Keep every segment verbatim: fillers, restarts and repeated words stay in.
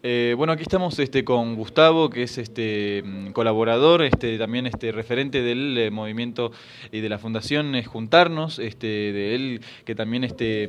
Eh, bueno, aquí estamos este, con Gustavo, que es este colaborador, este, también este, referente del eh, movimiento y de la Fundación es Juntarnos, este, de él que también este,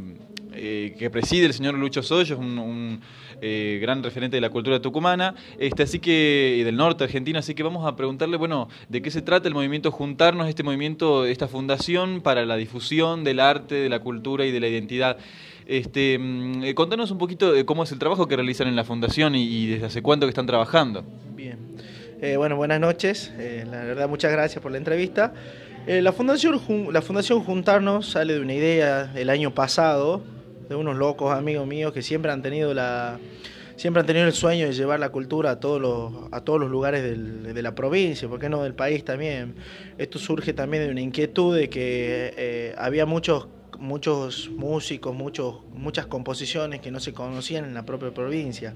eh, que preside el señor Lucho Soyo, un, un eh, gran referente de la cultura tucumana, este, así que, y del norte argentino, así que vamos a preguntarle, bueno, de qué se trata el movimiento Juntarnos, este movimiento, esta fundación para la difusión del arte, de la cultura y de la identidad. Este, eh, contanos un poquito de cómo es el trabajo que realizan en la Fundación y, y desde hace cuánto que están trabajando. Bien, eh, bueno, buenas noches, eh, la verdad muchas gracias por la entrevista. Eh, la, fundación, la Fundación Juntarnos sale de una idea el año pasado, de unos locos amigos míos que siempre han tenido la... Siempre han tenido el sueño de llevar la cultura a todos los, a todos los lugares del, de la provincia, ¿por qué no del país también? Esto surge también de una inquietud de que eh, había muchos muchos músicos, muchos, muchas composiciones que no se conocían en la propia provincia.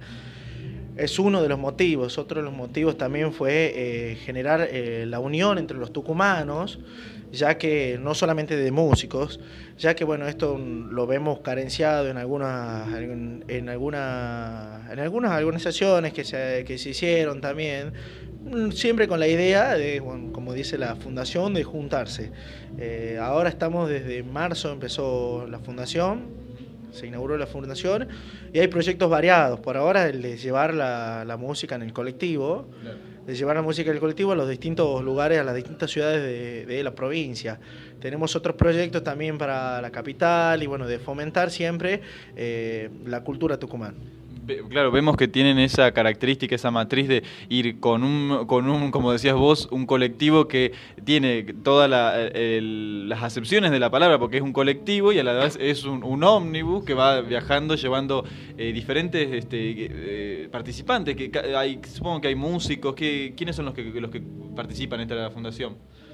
Es uno de los motivos. Otro de los motivos también fue eh, generar eh, la unión entre los tucumanos, ya que no solamente de músicos, ya que bueno, esto lo vemos carenciado en algunas en, en alguna, en algunas organizaciones que se, que se hicieron también, siempre con la idea de, bueno, como dice la fundación, de juntarse. Eh, ahora estamos desde marzo, empezó la fundación, se inauguró la fundación y hay proyectos variados. Por ahora el de llevar la, la música en el colectivo, claro. de llevar la música en el colectivo a los distintos lugares, a las distintas ciudades de, de la provincia. Tenemos otros proyectos también para la capital y bueno, de fomentar siempre eh, la cultura tucumana. Claro, vemos que tienen esa característica, esa matriz de ir con un, con un, como decías vos, un colectivo que tiene todas la, las acepciones de la palabra, porque es un colectivo y a la vez es un, un ómnibus que va viajando, llevando eh, diferentes este, eh, participantes. Que hay, supongo que hay músicos. Que, ¿Quiénes son los que, los que participan en esta fundación?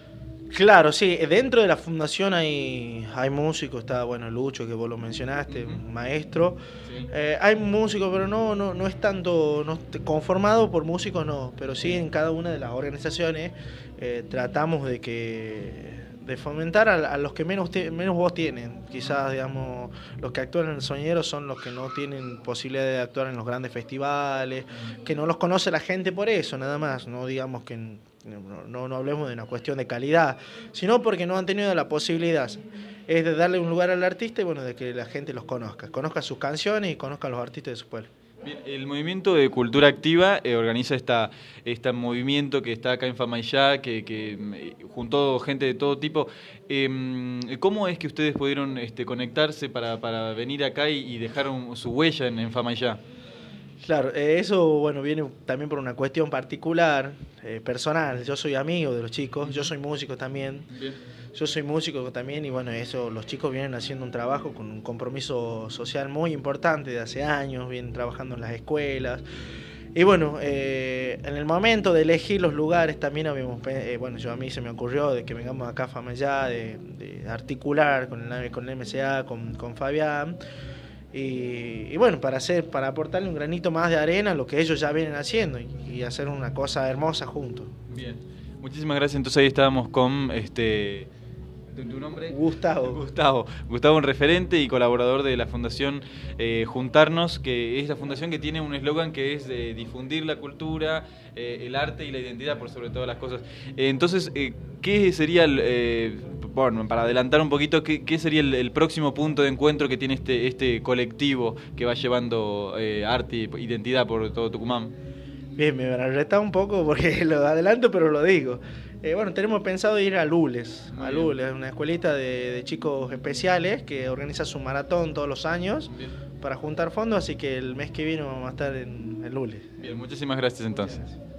Claro, sí, dentro de la fundación hay, hay músicos, está bueno Lucho, que vos lo mencionaste, uh-huh. un maestro. Sí. Eh, hay músicos, pero no, no, no es tanto no, conformado por músicos, no, pero sí en cada una de las organizaciones eh, tratamos de que de fomentar a, a los que menos, menos voz tienen. Quizás, digamos, los que actúan en el Soñero son los que no tienen posibilidad de actuar en los grandes festivales, que no los conoce la gente por eso, nada más, no digamos que... No, no, no hablemos de una cuestión de calidad, sino porque no han tenido la posibilidad. Es de darle un lugar al artista y bueno, de que la gente los conozca, conozca sus canciones y conozca a los artistas de su pueblo. Bien, el movimiento de Cultura Activa eh, organiza esta, este movimiento que está acá en Famaillá, que, que eh, juntó gente de todo tipo. Eh, ¿Cómo es que ustedes pudieron este, conectarse para, para venir acá y, y dejar un, su huella en, en Famaillá? Claro, eh, eso bueno viene también por una cuestión particular, eh, personal. Yo soy amigo de los chicos, yo soy músico también. Bien. Yo soy músico también y bueno, eso los chicos vienen haciendo un trabajo con un compromiso social muy importante de hace años, vienen trabajando en las escuelas. Y bueno, eh, en el momento de elegir los lugares también habíamos, eh, bueno, yo a mí se me ocurrió de que vengamos acá a Famaillá, de, de articular con el, con el M C A, con, con Fabián. Y, y bueno, para hacer, para aportarle un granito más de arena a lo que ellos ya vienen haciendo y, y hacer una cosa hermosa juntos. Bien, muchísimas gracias. Entonces ahí estábamos con este ¿tu, tu nombre? Gustavo. Gustavo. Gustavo, un referente y colaborador de la Fundación eh, Juntarnos, que es la fundación que tiene un eslogan que es de difundir la cultura, eh, el arte y la identidad por sobre todas las cosas. Eh, entonces, eh, ¿qué sería el eh, bueno, para adelantar un poquito, ¿qué, qué sería el, el próximo punto de encuentro que tiene este, este colectivo que va llevando eh, arte e identidad por todo Tucumán? Bien, me van a retar un poco porque lo adelanto, pero lo digo. Eh, bueno, tenemos pensado ir a Lules, a Lules, una escuelita de, de chicos especiales que organiza su maratón todos los años. Bien. Para juntar fondos, así que el mes que viene vamos a estar en, en Lules. Bien, muchísimas gracias entonces. Gracias.